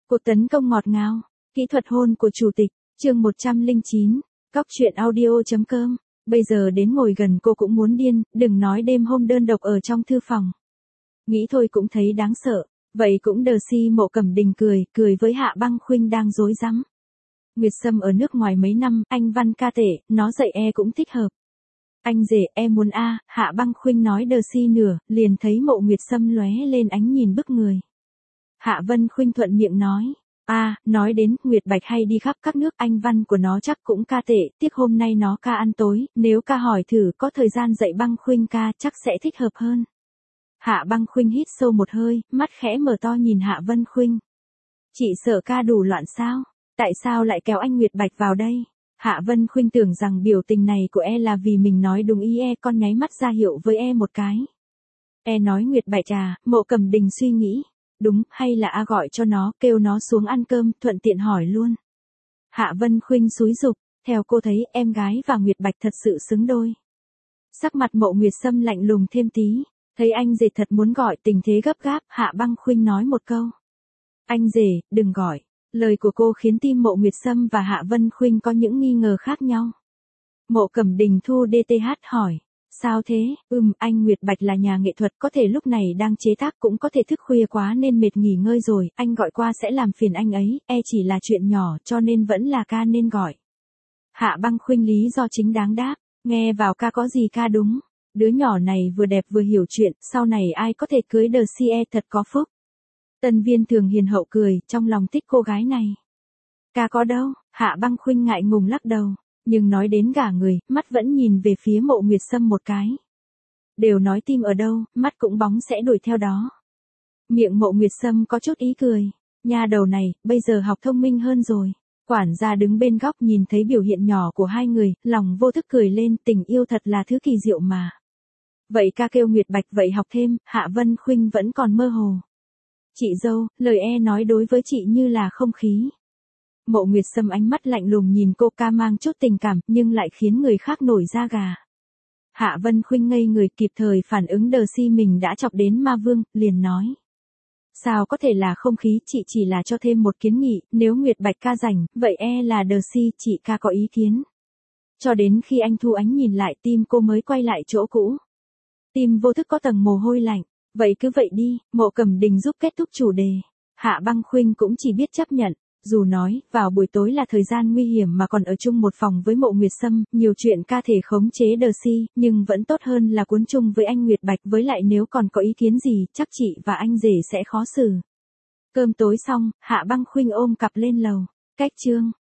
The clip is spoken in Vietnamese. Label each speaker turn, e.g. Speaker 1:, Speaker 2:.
Speaker 1: Cuộc tấn công ngọt ngào, kỹ thuật hôn của chủ tịch, chương 109, Cóc truyện audio.com. Bây giờ đến ngồi gần cô cũng muốn điên, đừng nói đêm hôm đơn độc ở trong thư phòng. Nghĩ thôi cũng thấy đáng sợ, vậy cũng đờ si Mộ Cẩm Đình cười với Hạ Băng Khuynh đang rối rắm. Nguyệt Sâm ở nước ngoài mấy năm, anh văn ca tệ, nó dạy cũng thích hợp. Anh rể muốn Hạ Băng Khuynh nói đờ si nửa, liền thấy Mộ Nguyệt Sâm lóe lên ánh nhìn bức người. Hạ Vân Khuynh thuận miệng nói, nói đến Nguyệt Bạch hay đi khắp các nước, anh văn của nó chắc cũng ca tệ, tiếc hôm nay nó ca ăn tối, nếu ca hỏi thử có thời gian dạy Băng Khuynh ca chắc sẽ thích hợp hơn. Hạ Băng Khuynh hít sâu một hơi, mắt khẽ mở to nhìn Hạ Vân Khuynh. Chị sợ ca đủ loạn sao? Tại sao lại kéo anh Nguyệt Bạch vào đây? Hạ Vân Khuynh tưởng rằng biểu tình này của là vì mình nói đúng ý, con nháy mắt ra hiệu với một cái. Nói Nguyệt Bạch Mộ Cẩm Đình suy nghĩ. Đúng, hay là gọi cho nó, kêu nó xuống ăn cơm, thuận tiện hỏi luôn. Hạ Vân Khuynh xúi giục, theo cô thấy em gái và Nguyệt Bạch thật sự xứng đôi. Sắc mặt Mộ Nguyệt Sâm lạnh lùng thêm tí, thấy anh rể thật muốn gọi, tình thế gấp gáp, Hạ Băng Khuynh nói một câu. Anh rể, đừng gọi. Lời của cô khiến tim Mộ Nguyệt Sâm và Hạ Vân Khuynh có những nghi ngờ khác nhau. Mộ Cẩm Đình thu DTH hỏi. Sao thế? Anh Nguyệt Bạch là nhà nghệ thuật, có thể lúc này đang chế tác, cũng có thể thức khuya quá nên mệt nghỉ ngơi rồi, anh gọi qua sẽ làm phiền anh ấy, chỉ là chuyện nhỏ cho nên vẫn là ca nên gọi. Hạ Băng Khuynh lý do chính đáng đáp, nghe vào ca có gì ca đúng, đứa nhỏ này vừa đẹp vừa hiểu chuyện, sau này ai có thể cưới đờ si thật có phúc. Tân Viên Thường hiền hậu cười, trong lòng thích cô gái này. Ca có đâu, Hạ Băng Khuynh ngại ngùng lắc đầu. Nhưng nói đến gả người, mắt vẫn nhìn về phía Mộ Nguyệt Sâm một cái. Đều nói tim ở đâu, mắt cũng bóng sẽ đuổi theo đó. Miệng Mộ Nguyệt Sâm có chút ý cười. Nha đầu này, bây giờ học thông minh hơn rồi. Quản gia đứng bên góc nhìn thấy biểu hiện nhỏ của hai người, lòng vô thức cười lên, tình yêu thật là thứ kỳ diệu mà. Vậy ca kêu Nguyệt Bạch vậy học thêm, Hạ Vân Khuynh vẫn còn mơ hồ. Chị dâu, lời nói đối với chị như là không khí. Mộ Nguyệt Sâm ánh mắt lạnh lùng nhìn cô, ca mang chút tình cảm, nhưng lại khiến người khác nổi da gà. Hạ Vân Khuynh ngây người, kịp thời phản ứng đờ si mình đã chọc đến ma vương, liền nói. Sao có thể là không khí, chị chỉ là cho thêm một kiến nghị, nếu Nguyệt Bạch ca rảnh, vậy là đờ si, chị ca có ý kiến. Cho đến khi anh thu ánh nhìn lại, tim cô mới quay lại chỗ cũ. Tim vô thức có tầng mồ hôi lạnh, vậy cứ vậy đi, Mộ Cẩm Đình giúp kết thúc chủ đề. Hạ Băng Khuynh cũng chỉ biết chấp nhận. Dù nói, vào buổi tối là thời gian nguy hiểm mà còn ở chung một phòng với Mộ Nguyệt Sâm, nhiều chuyện ca thể khống chế đờ si, nhưng vẫn tốt hơn là cuốn chung với anh Nguyệt Bạch, với lại nếu còn có ý kiến gì, chắc chị và anh rể sẽ khó xử. Cơm tối xong, Hạ Băng Khuynh ôm cặp lên lầu. Cách chương.